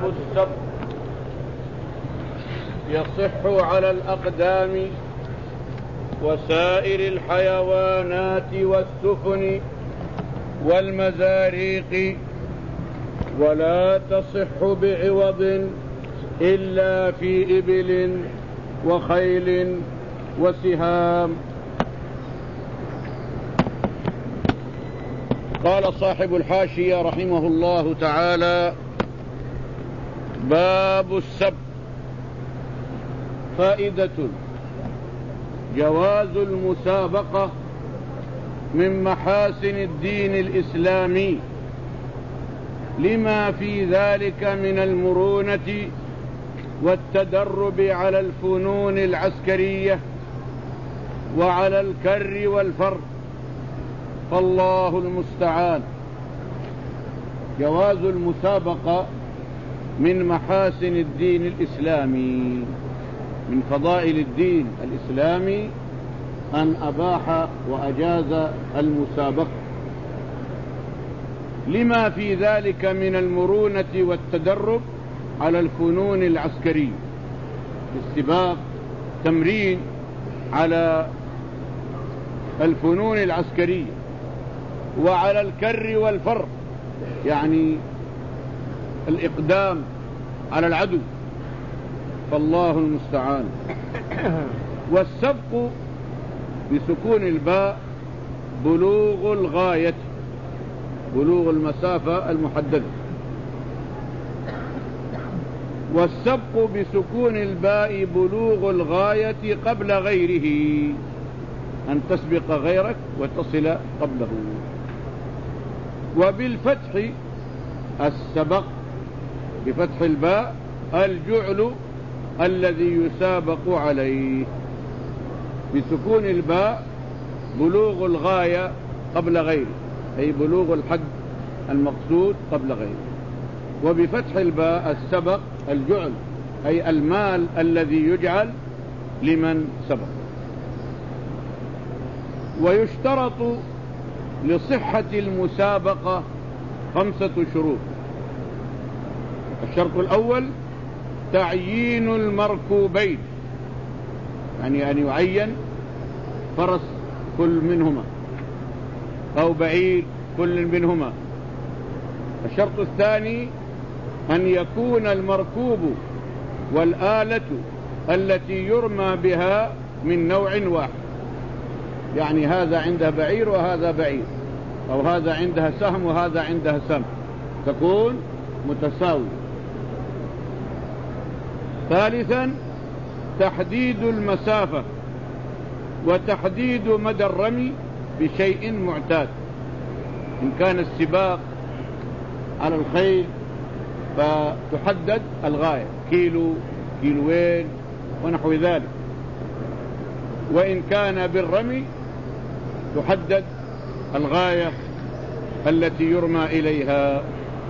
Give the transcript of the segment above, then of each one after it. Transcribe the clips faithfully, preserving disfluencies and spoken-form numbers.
السبق يصح على الأقدام وسائر الحيوانات والسفن والمزاريق، ولا تصح بعوض إلا في إبل وخيل وسهام. قال صاحب الحاشية رحمه الله تعالى: باب السبق. فائدة: جواز المسابقة من محاسن الدين الإسلامي لما في ذلك من المرونة والتدرب على الفنون العسكرية وعلى الكر والفر، فالله المستعان. جواز المسابقة من محاسن الدين الإسلامي، من فضائل الدين الإسلامي أن أباح وأجاز المسابقة لما في ذلك من المرونة والتدرب على الفنون العسكرية. السباق تمرين على الفنون العسكرية وعلى الكر والفر، يعني الإقدام على العدو، فالله المستعان. والسبق بسكون الباء بلوغ الغاية، بلوغ المسافة المحددة. والسبق بسكون الباء بلوغ الغاية قبل غيره، أن تسبق غيرك وتصل قبله. وبالفتح السبق بفتح الباء الجعل الذي يسابق عليه. بسكون الباء بلوغ الغاية قبل غيره، أي بلوغ الحد المقصود قبل غيره. وبفتح الباء السبق الجعل، أي المال الذي يجعل لمن سبق. ويشترط لصحة المسابقة خمسة شروط. الشرط الأول تعيين المركوبين، يعني أن يعين فرس كل منهما أو بعير كل منهما. الشرط الثاني أن يكون المركوب والآلة التي يرمى بها من نوع واحد، يعني هذا عنده بعير وهذا بعير، أو هذا عندها سهم وهذا عندها سهم، تكون متساوية. ثالثا تحديد المسافة وتحديد مدى الرمي بشيء معتاد. إن كان السباق على الخيل فتحدد الغاية، كيلو، كيلوين ونحو ذلك. وإن كان بالرمي تحدد الغاية التي يرمى إليها،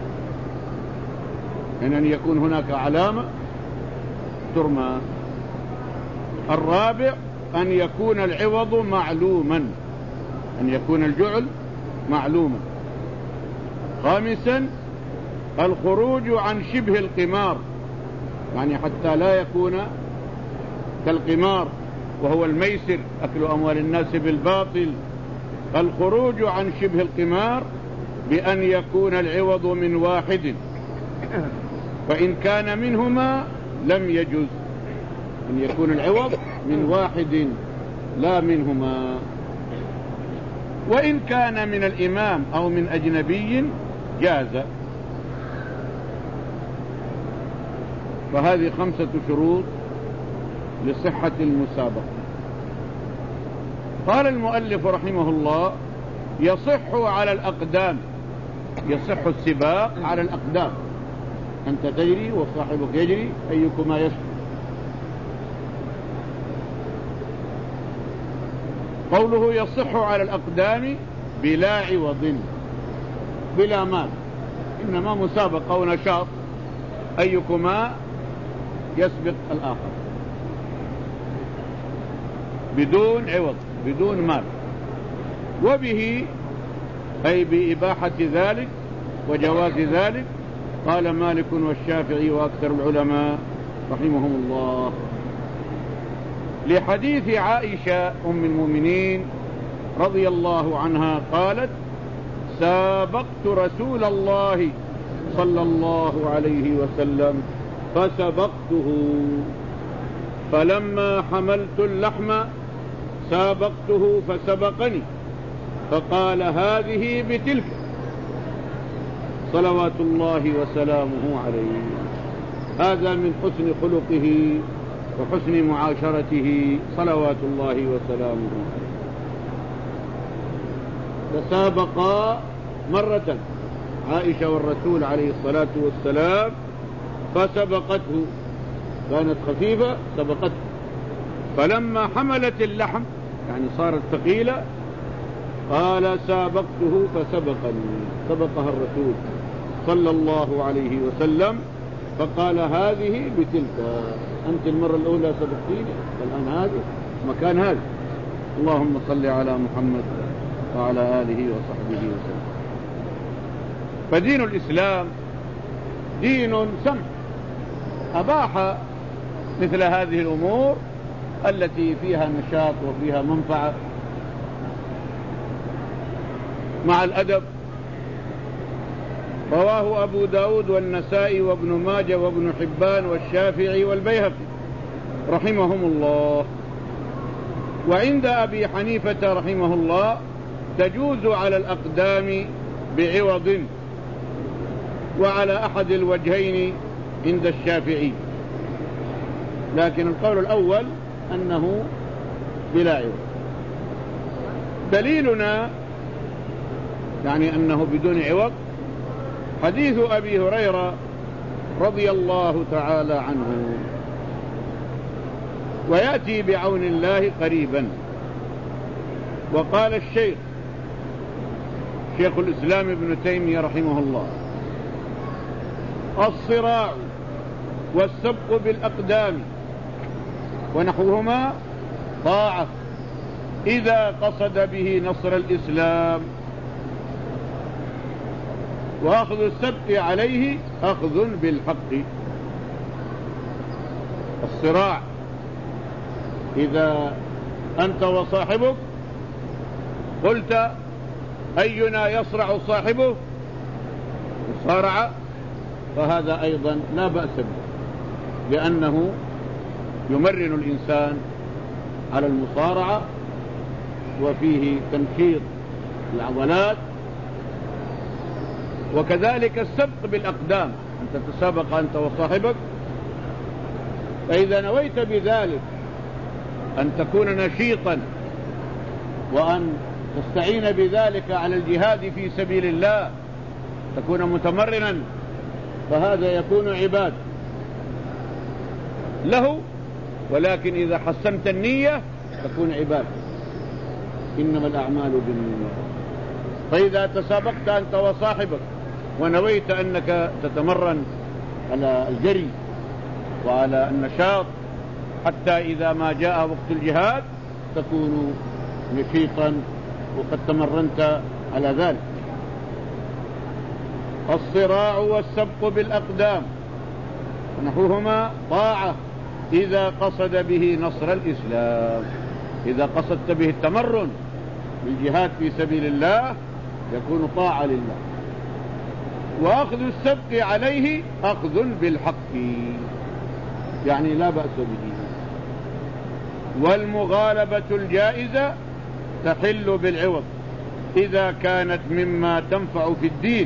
إن أن يكون هناك علامة ترمى. الرابع أن يكون العوض معلوما، أن يكون الجعل معلوما. خامسا الخروج عن شبه القمار، يعني حتى لا يكون كالقمار وهو الميسر، أكل أموال الناس بالباطل. الخروج عن شبه القمار بأن يكون العوض من واحد، فإن كان منهما لم يجوز. أن يكون العوض من واحد لا منهما. وإن كان من الإمام أو من أجنبي جاز. فهذه خمسة شروط لصحة المسابقة. قال المؤلف رحمه الله: يصح على الأقدام. يصح السباق على الأقدام، أنت تجري وصاحبك يجري، أيكما يسبق. قوله يصح على الأقدام بلا عوض، بلا مال، إنما مسابقة ونشاط، أيكما يسبق الآخر بدون عوض، بدون مال. وبه أي بإباحة ذلك وجواز ذلك قال مالك والشافعي وأكثر العلماء رحمهم الله. لحديث عائشة أم المؤمنين رضي الله عنها قالت: سابقت رسول الله صلى الله عليه وسلم فسبقته، فلما حملت اللحم سابقته فسبقني، فقال: هذه بتلك، صلوات الله وسلامه عليه. هذا من حسن خلقه وحسن معاشرته صلوات الله وسلامه عليه. تسابقا مرة عائشة والرسول عليه الصلاة والسلام فسبقته، كانت خفيفة سبقته، فلما حملت اللحم يعني صارت ثقيلة قال: سابقته فسبقني، سبقها الرسول صلى الله عليه وسلم، فقال: هذه بتلك، أنت المرة الأولى سبقتيني، والآن هذه مكان هذا. اللهم صل على محمد وعلى آله وصحبه وسلم. فدين الإسلام دين سمح، أباح مثل هذه الأمور التي فيها نشاط وفيها منفعة مع الأدب. رواه أبو داود والنسائي وابن ماجه وابن حبان والشافعي والبيهقي رحمهم الله. وعند أبي حنيفة رحمه الله تجوز على الأقدام بعوض، وعلى أحد الوجهين عند الشافعي، لكن القول الأول أنه بلا عوض. دليلنا يعني أنه بدون عوض حديث أبي هريرة رضي الله تعالى عنه، ويأتي بعون الله قريبا. وقال الشيخ شيخ الإسلام ابن تيمية رحمه الله: الصراع والسبق بالأقدام ونحوهما طاعة إذا قصد به نصر الإسلام، وأخذ السبق عليه أخذ بالحق. الصراع إذا أنت وصاحبك قلت: أينا يصرع صاحبه صارع، فهذا أيضا لا بأس به، لأنه يمرن الإنسان على المصارعة، وفيه تنشيط العضلات. وكذلك السبق بالأقدام، أن تتسابق أنت وصاحبك، فإذا نويت بذلك أن تكون نشيطا وأن تستعين بذلك على الجهاد في سبيل الله، تكون متمرنا، فهذا يكون عباد له. ولكن إذا حسنت النية تكون عباد، إنما الأعمال بالنيات. فإذا تسابقت أنت وصاحبك ونويت أنك تتمرن على الجري وعلى النشاط حتى إذا ما جاء وقت الجهاد تكون نشيطا وقد تمرنت على ذلك. الصراع والسبق بالأقدام ونحوهما طاعة إذا قصد به نصر الإسلام. إذا قصدت به التمرن بالجهاد في سبيل الله يكون طاعة لله. وأخذ السبق عليه أخذ بالحق، يعني لا بأس به. والمغالبة الجائزة تحل بالعوض إذا كانت مما تنفع في الدين،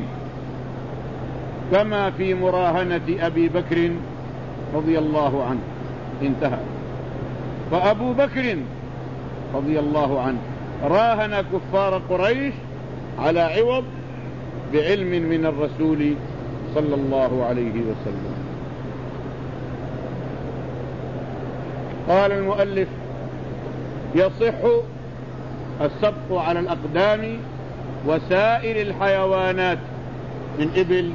كما في مراهنة أبي بكر رضي الله عنه. انتهى. فأبو بكر رضي الله عنه راهن كفار قريش على عوض بعلم من الرسول صلى الله عليه وسلم. قال المؤلف: يصح السبق على الأقدام وسائر الحيوانات من إبل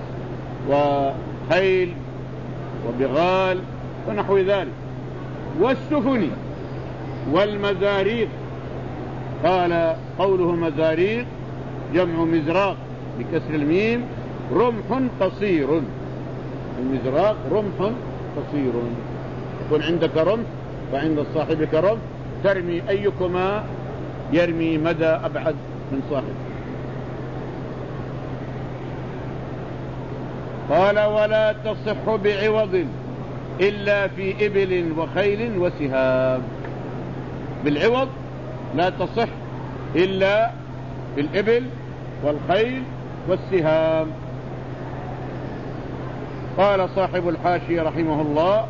وخيل وبغال ونحو ذلك، والسفن والمزاريق. قال قوله مزاريق جمع مزراق بكسر الميم، رمح قصير، المزراق رمح قصير، يكون عندك رمح وعند صاحبك رمح، ترمي أيكما يرمي مدى أبعد من صاحبه. قال ولا تصح بعوض إلا في إبل وخيل وسهام. بالعوض لا تصح إلا في الإبل والخيل والسهام. قال صاحب الحاشية رحمه الله: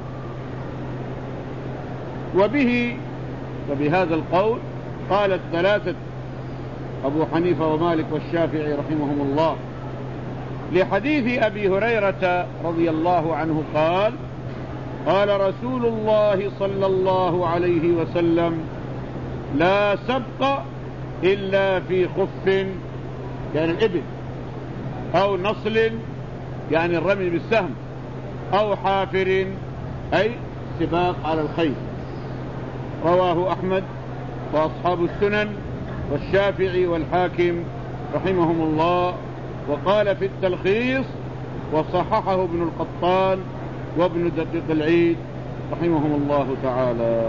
وبه وبهذا القول قال الثلاثة أبو حنيفة ومالك والشافعي رحمهم الله، لحديث أبي هريرة رضي الله عنه قال: قال رسول الله صلى الله عليه وسلم: لا سبق إلا في خف، يعني الإبل، أو نصل يعني الرمي بالسهم، أو حافر أي سباق على الخيل. رواه أحمد وأصحاب السنن والشافعي والحاكم رحمهم الله. وقال في التلخيص: وصححه ابن القطان وابن دقيق العيد رحمهم الله تعالى.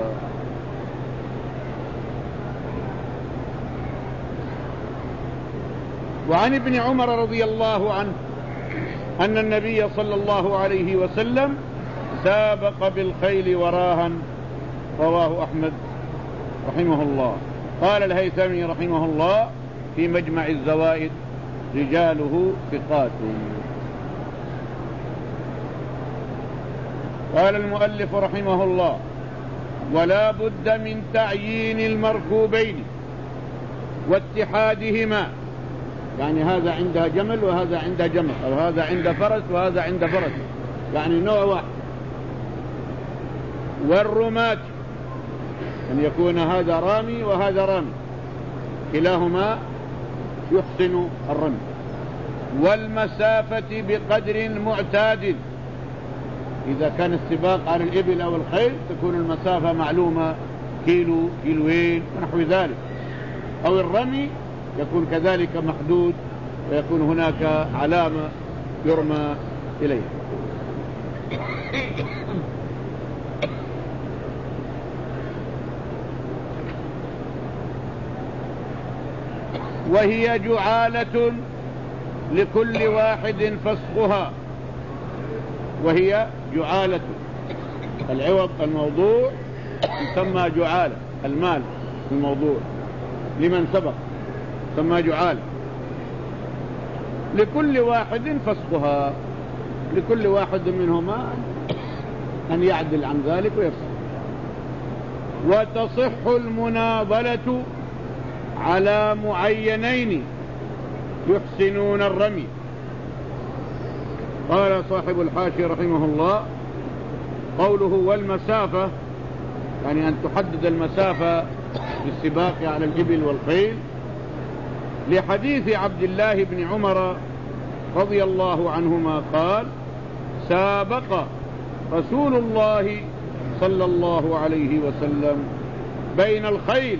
وعن ابن عمر رضي الله عنه أن النبي صلى الله عليه وسلم سابق بالخيل وراها. رواه أحمد رحمه الله. قال الهيثمي رحمه الله في مجمع الزوائد: رجاله ثقات. قال المؤلف رحمه الله: ولا بد من تعيين المركوبين واتحادهما، يعني هذا عنده جمل وهذا عنده جمل، أو هذا عنده فرس وهذا عنده فرس، يعني نوع واحد. والرماة، أن يكون هذا رامي وهذا رامي، كلاهما يحسن الرمي. والمسافة بقدر معتاد، إذا كان السباق على الإبل أو الخيل تكون المسافة معلومة، كيلو كيلوين ونحو ذلك. أو الرمي يكون كذلك محدود، ويكون هناك علامة يرمى إليها. وهي جعالة لكل واحد فسخها. وهي جعالة، العوض الموضوع يسمى جعالة، المال الموضوع لمن سبق يسمى جعالة. لكل واحد فسخها، لكل واحد منهما أن يعدل عن ذلك ويفسخ. وتصح المناضلة على معينين يحسنون الرمي. قال صاحب الحاشية رحمه الله: قوله والمسافة، يعني أن تحدد المسافة بالسباق على الإبل والخيل، لحديث عبد الله بن عمر رضي الله عنهما قال: سابق رسول الله صلى الله عليه وسلم بين الخيل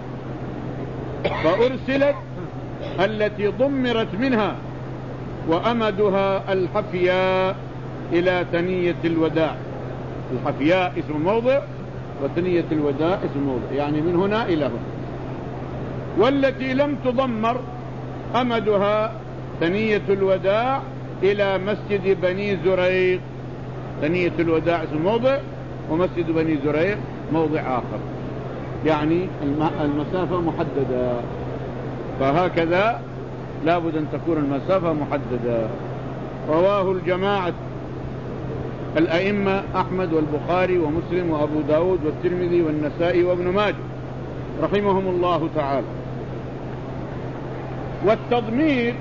فأرسلت التي ضمرت منها وأمدها الحفياء إلى ثنية الوداع. الحفياء اسم موضع وثنية الوداع اسم موضع، يعني من هنا إلى هنا. والتي لم تضمر أمدها ثنية الوداع إلى مسجد بني زريق. ثنية الوداع اسم موضع، ومسجد بني زريق موضع آخر، يعني المسافة محددة. فهكذا لابد أن تكون المسافة محددة. رواه الجماعة الأئمة أحمد والبخاري ومسلم وأبو داود والترمذي والنسائي وابن ماجه رحمهم الله تعالى. والتضمير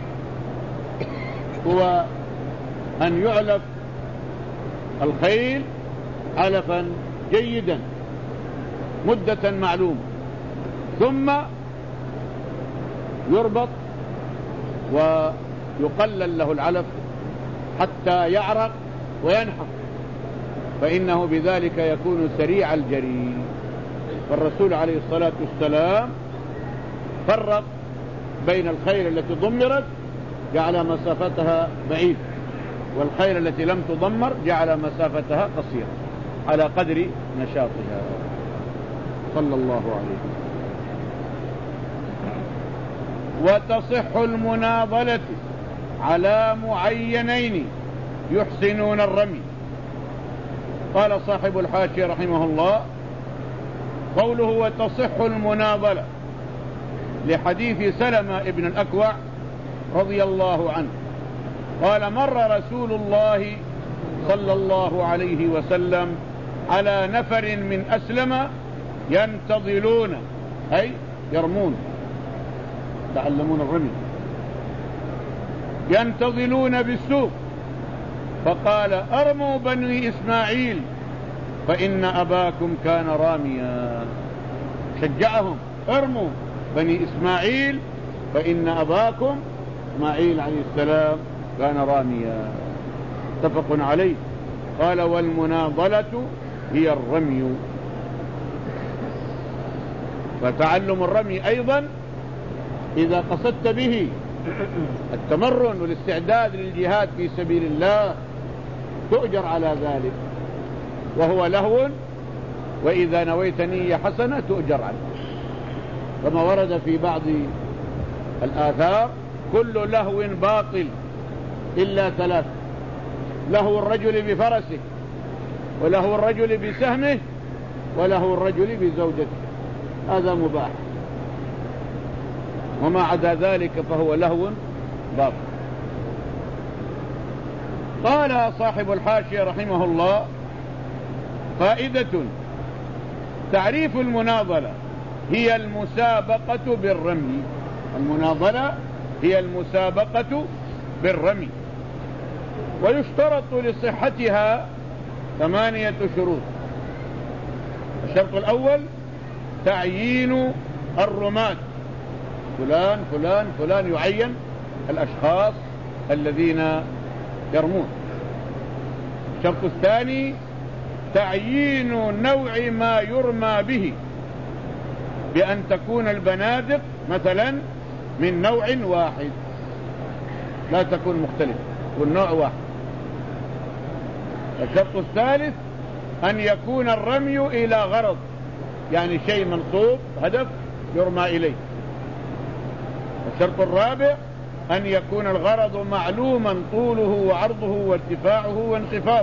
هو أن يعلف الخيل علفا جيدا مدة معلومة، ثم يربط ويقلل له العلف حتى يعرق وينحف، فإنه بذلك يكون سريع الجري. فالرسول عليه الصلاة والسلام فرق بين الخيل التي ضمرت جعل مسافتها بعيد، والخيل التي لم تضمر جعل مسافتها قصيرة على قدر نشاطها صلى الله عليه وسلم. وتصح المناضلة على معينين يحسنون الرمي. قال صاحب الحاشية رحمه الله: قوله وتصح المناضلة لحديث سلمة ابن الأكوع رضي الله عنه قال: مر رسول الله صلى الله عليه وسلم على نفر من أسلم ينتظلون، أي يرمون، تعلمون الرمي، ينتظلون بالسوق، فقال: أرموا بني إسماعيل فإن أباكم كان راميا. شجعهم: ارموا بني إسماعيل فإن أباكم إسماعيل عليه السلام كان راميا. متفق عليه. قال: والمناضلة هي الرمي. فتعلم الرمي أيضا إذا قصدت به التمرن والاستعداد للجهاد في سبيل الله تؤجر على ذلك، وهو لهو، وإذا نويت نية حسنة تؤجر عنه، كما ورد في بعض الآثار: كل لهو باطل إلا ثلاث: لهو الرجل بفرسه، ولهو الرجل بسهمه، ولهو الرجل بزوجته، هذا مباح، وما عدا ذلك فهو لهو باطل. قال صاحب الحاشية رحمه الله: فائدة: تعريف المناضلة هي المسابقة بالرمي. المناضلة هي المسابقة بالرمي، ويشترط لصحتها ثمانية شروط. الشرط الأول تعيين الرماة، فلان فلان فلان، يعين الأشخاص الذين يرمون. الشرط الثاني تعيين نوع ما يرمى به، بأن تكون البنادق مثلا من نوع واحد، لا تكون مختلفة، تكون نوع واحد. الشرط الثالث أن يكون الرمي إلى غرض، يعني شيء منصوب، هدف يرمى إليه. الشرط الرابع أن يكون الغرض معلوما طوله وعرضه وارتفاعه وانخفاضه.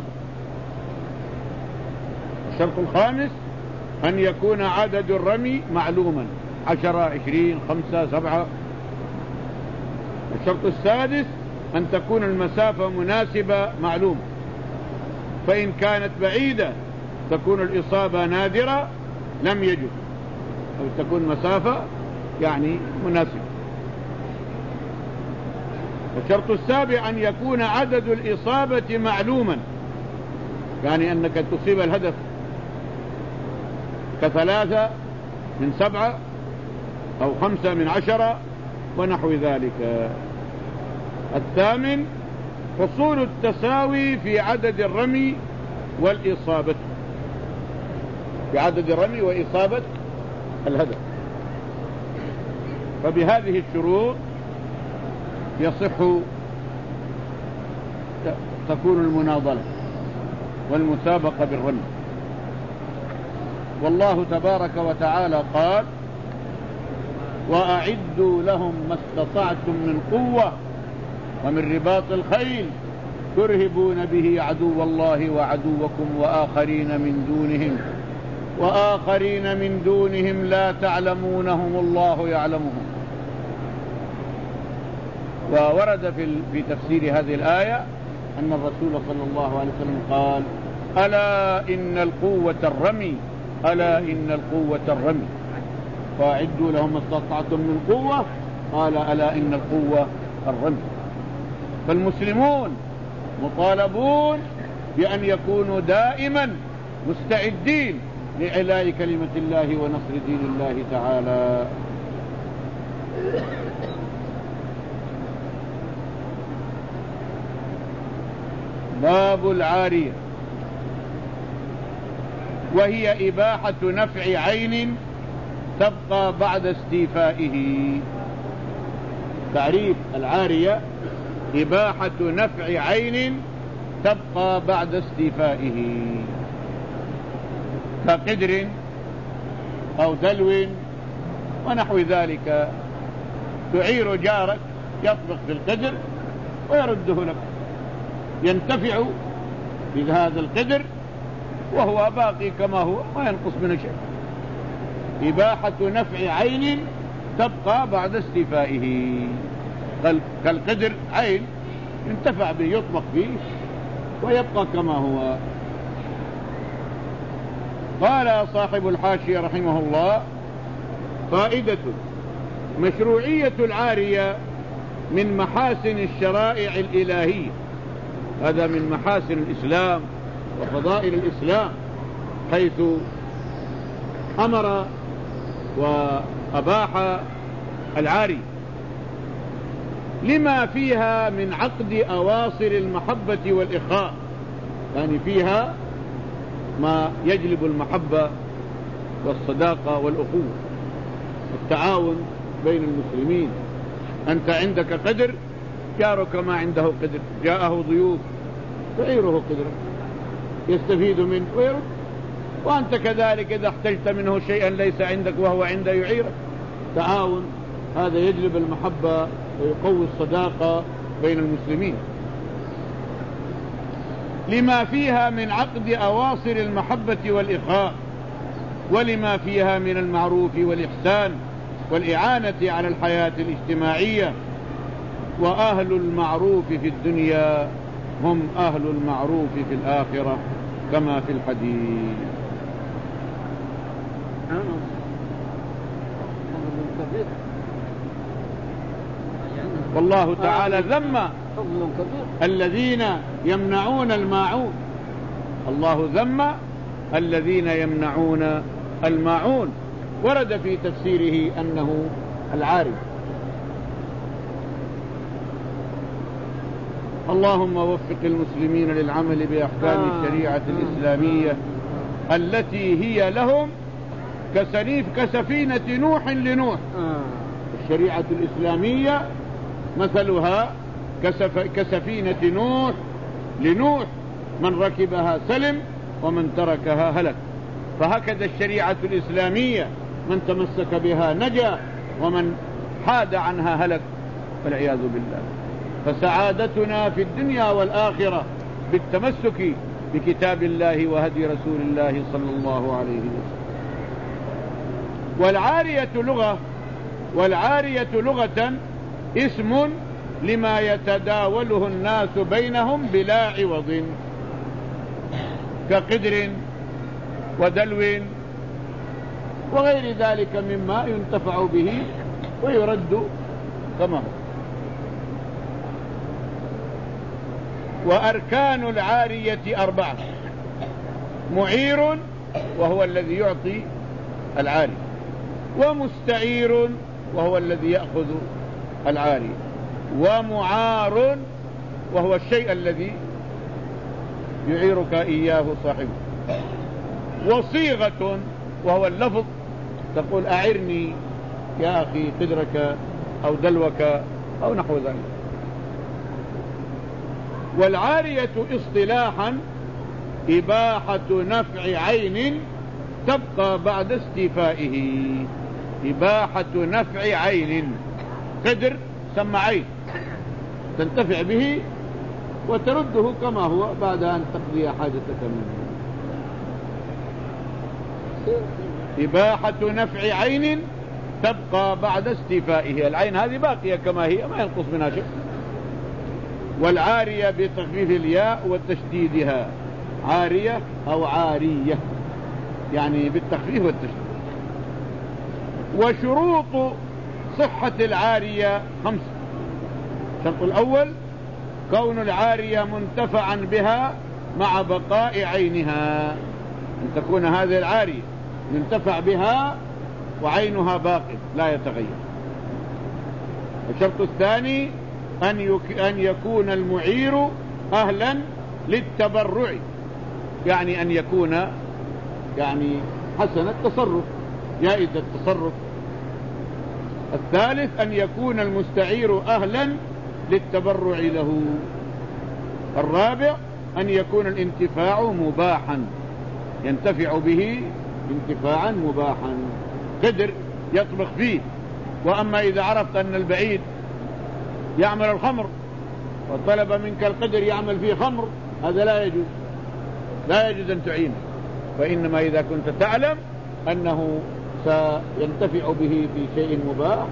الشرط الخامس أن يكون عدد الرمي معلوما، عشرة، عشرين، خمسة، سبعة. الشرط السادس أن تكون المسافة مناسبة معلومة، فإن كانت بعيدة تكون الإصابة نادرة لم يجب، أو تكون مسافة يعني مناسبة. الشرط السابع أن يكون عدد الإصابة معلوما، يعني أنك تصيب الهدف كثلاثة من سبعة أو خمسة من عشرة ونحو ذلك. الثامن حصول التساوي في عدد الرمي والإصابة، في عدد الرمي وإصابة الهدف. فبهذه الشروط يصح تكون المناضلة والمسابقة بالرمي. والله تبارك وتعالى قال: وأعدوا لهم ما استطعتم من قوة ومن رباط الخيل ترهبون به عدو الله وعدوكم وآخرين من دونهم وآخرين من دونهم لا تعلمونهم الله يعلمهم. وورد في في تفسير هذه الآية أن الرسول صلى الله عليه وسلم قال: ألا إن القوة الرمي، ألا إن القوة الرمي، وأعدوا لهم ما استطعتم من قوة، قال: ألا إن القوة الرمي. فالمسلمون مطالبون بأن يكونوا دائما مستعدين لإعلاء كلمة الله ونصر دين الله تعالى. باب العارية، وهي إباحة نفع عين تبقى بعد استيفائه. تعريف العارية إباحة نفع عين تبقى بعد استيفائه، كقدر أو دلو ونحو ذلك. تعير جارك يطبخ في القدر ويرده لك، ينتفع بهذا القدر وهو باقي كما هو ما ينقص منه شيء. إباحة نفع عين تبقى بعد استيفائه، كالقدر عين ينتفع به يطبخ به ويبقى كما هو. قال صاحب الحاشية رحمه الله: فائدة: مشروعية العارية من محاسن الشرائع الإلهية، هذا من محاسن الإسلام وفضائل الإسلام، حيث أمر وأباح العاري لما فيها من عقد أواصر المحبة والإخاء، يعني فيها ما يجلب المحبة والصداقة والأخوة والتعاون بين المسلمين. أنت عندك قدر، جارك ما عنده قدر، جاءه ضيوف تعيره قدرا يستفيد منه ويرد، وأنت كذلك إذا احتجت منه شيئا ليس عندك وهو عنده يعيرك. تعاون هذا يجلب المحبة ويقوي الصداقة بين المسلمين. لما فيها من عقد أواصر المحبة والإخاء، ولما فيها من المعروف والإحسان والإعانة على الحياة الاجتماعية. وأهل المعروف في الدنيا هم أهل المعروف في الآخرة كما في الحديث. والله تعالى ذم الذين يمنعون الماعون، الله ذم الذين يمنعون الماعون، ورد في تفسيره أنه العاري. اللهم وفق المسلمين للعمل بأحكام الشريعة الإسلامية التي هي لهم كسنيف كسفينة نوح لنوح. الشريعة الإسلامية مثلها كسف كسفينة نوح لنوح، من ركبها سلم ومن تركها هلك. فهكذا الشريعة الإسلامية من تمسك بها نجا ومن حاد عنها هلك، والعياذ بالله. فسعادتنا في الدنيا والآخرة بالتمسك بكتاب الله وهدي رسول الله صلى الله عليه وسلم. والعارية لغة والعارية لغة اسم لما يتداوله الناس بينهم بلا عوض، كقدر ودلو وغير ذلك مما ينتفع به ويرد كما هو. وأركان العارية أربعة: معير وهو الذي يعطي العاري، ومستعير وهو الذي يأخذ العاري، ومعار وهو الشيء الذي يعيرك إياه صاحبه، وصيغة وهو اللفظ، تقول أعرني يا أخي قدرك أو دلوك أو نحو ذلك. والعارية اصطلاحا إباحة نفع عين تبقى بعد استيفائه. إباحة نفع عين، قدر سمى عين تنتفع به وترده كما هو بعد أن تقضي حاجتك منه. إباحة نفع عين تبقى بعد استيفائه، العين هذه باقية كما هي ما ينقص منها شيء. والعارية بتخفيف الياء وتشديدها، عارية أو عارية يعني بالتخفيف والتشديد. وشروط صحة العارية خمسة: الشرط الأول كون العارية منتفعا بها مع بقاء عينها، أن تكون هذه العارية ينتفع بها وعينها باقي لا يتغير. الشرط الثاني أن, يك... أن يكون المعير أهلا للتبرع، يعني أن يكون يعني حسن التصرف جائز التصرف. الثالث أن يكون المستعير أهلا للتبرع له. الرابع أن يكون الانتفاع مباحا، ينتفع به انتفاعا مباحا، قدر يطبخ فيه. وأما إذا عرفت أن البعيد يعمل الخمر وطلب منك القدر يعمل فيه خمر، هذا لا يجوز، لا يجوز أن تعينه. فإنما إذا كنت تعلم أنه سينتفع به في شيء مباح،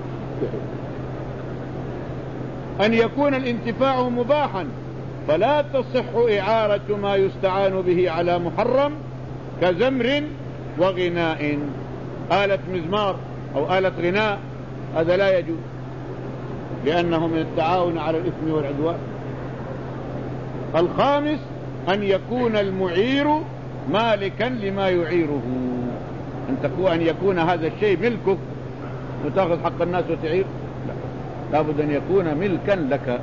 أن يكون الانتفاع مباحا، فلا تصح إعارة ما يستعان به على محرم كزمر وغناء، آلة مزمار أو آلة غناء، هذا لا يجوز لأنه من التعاون على الإثم والعدوان. الخامس أن يكون المعير مالكا لما يعيره، أن تكون أن يكون هذا الشيء ملكك وتأخذ حق الناس وتعير، لا، لابد أن يكون ملكا لك.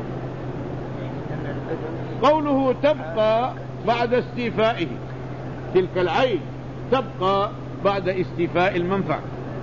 قوله تبقى بعد استيفائه، تلك العين تبقى بعد استيفاء المنفعة.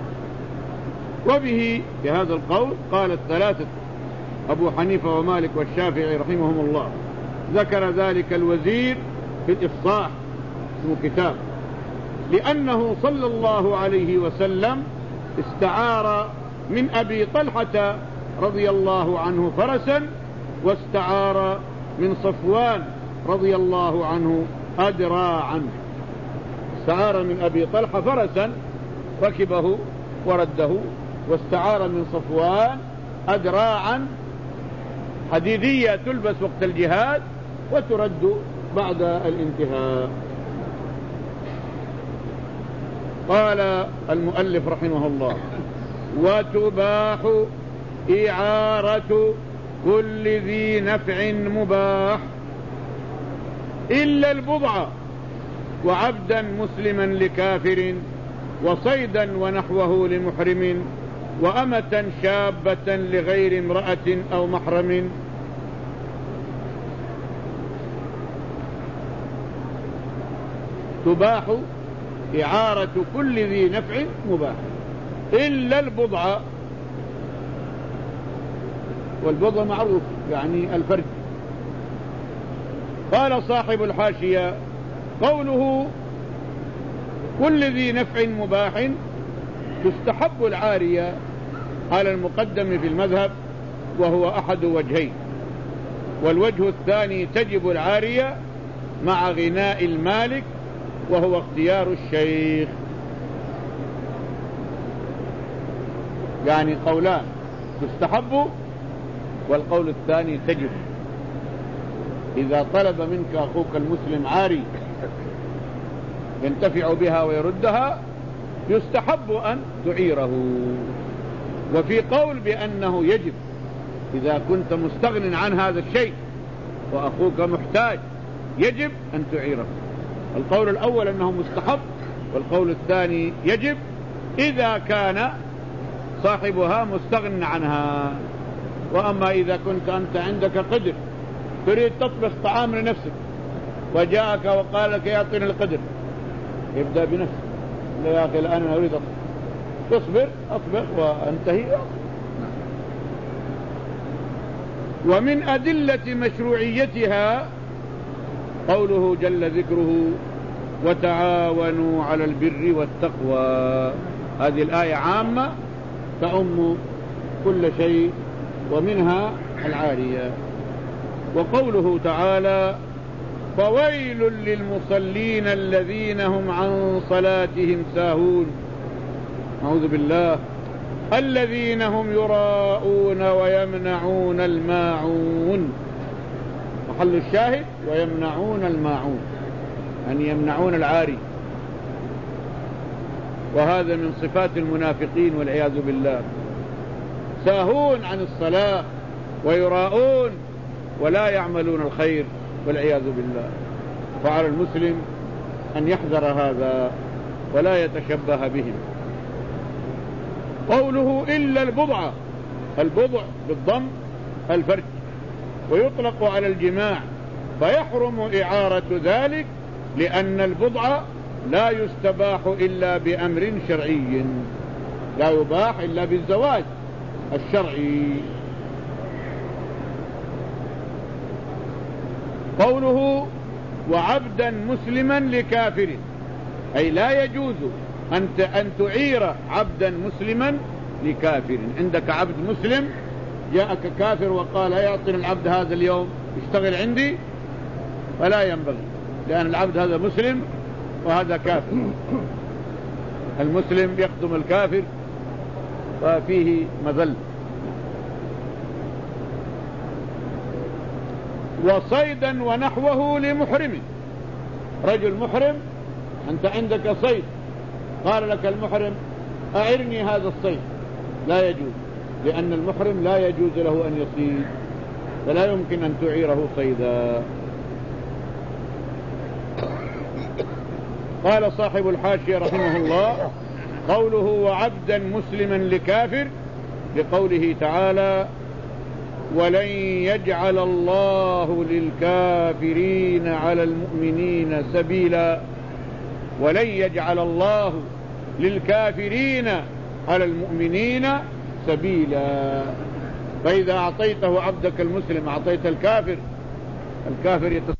وبه بهذا القول قال الثلاثة أبو حنيفة ومالك والشافعي رحمهم الله. ذكر ذلك الوزير في الإفصاح، اسمه كتاب، لأنه صلى الله عليه وسلم استعار من أبي طلحة رضي الله عنه فرسا، واستعار من صفوان رضي الله عنه أدراعا. استعار من أبي طلحة فرسا ركبه ورده، واستعار من صفوان أدراعا حديدية تلبس وقت الجهاد وترد بعد الانتهاء. قال المؤلف رحمه الله: وتباح إعارة كل ذي نفع مباح إلا البضع، وعبدا مسلما لكافر، وصيدا ونحوه لمحرم، وأمة شابة لغير امرأة أو محرم. تباح إعارة كل ذي نفع مباح إلا البضع، والبضع معروف يعني الفرد. قال صاحب الحاشية: قوله كل ذي نفع مباح تستحب العارية على المقدم في المذهب، وهو أحد وجهين، والوجه الثاني تجب العارية مع غناء المالك، وهو اختيار الشيخ. يعني قولان: تستحب، والقول الثاني تجب. إذا طلب منك أخوك المسلم عاري ينتفع بها ويردها، يستحب أن تعيره. وفي قول بأنه يجب إذا كنت مستغن عن هذا الشيء وأخوك محتاج، يجب أن تعيره. القول الأول أنه مستحب، والقول الثاني يجب إذا كان صاحبها مستغن عنها. وأما إذا كنت أنت عندك قدر تريد تطبخ طعام لنفسك، وجاءك وقال لك يعطيني القدر، يبدأ بنفسك: لا يا أخي الآن أنا أريد أطبخ، تصبر أطبخ وانتهي. ومن أدلة مشروعيتها قوله جل ذكره: وتعاونوا على البر والتقوى. هذه الآية عامة تعم كل شيء، ومنها العارية. وقوله تعالى: فويل للمصلين الذين هم عن صلاتهم ساهون. أعوذ بالله. الذين هم يراءون ويمنعون الماعون. محل الشاهد: ويمنعون الماعون، أن يمنعون العاري. وهذا من صفات المنافقين والعياذ بالله. ساهون عن الصلاة ويراءون ولا يعملون الخير والعياذ بالله. فعلى المسلم أن يحذر هذا ولا يتشبه بهم. قوله إلا البضع، البضع بالضم الفرج، ويطلق على الجماع، فيحرم إعارة ذلك، لأن البضع لا يستباح إلا بأمر شرعي، لا يباح إلا بالزواج الشرعي. قوله وعبدا مسلما لكافر، أي لا يجوز أن أن تعير عبدا مسلما لكافر. عندك عبد مسلم جاءك كافر وقال يعطيني العبد هذا اليوم يشتغل عندي، فلا ينبغي، لأن العبد هذا مسلم وهذا كافر. المسلم يخدم الكافر وفيه مذل. وصيدا ونحوه لمحرم، رجل محرم أنت عندك صيد، قال لك المحرم أعرني هذا الصيد، لا يجوز، لأن المحرم لا يجوز له أن يصيد، فلا يمكن أن تعيره صيدا. قال صاحب الحاشية رحمه الله قوله وعبدا مسلما لكافر لقوله تعالى ولن يجعل الله للكافرين على المؤمنين سبيلا، ولن يجعل الله للكافرين على المؤمنين سبيلا. فإذا أعطيته عبدك المسلم أعطيت الكافر، الكافر يتصرف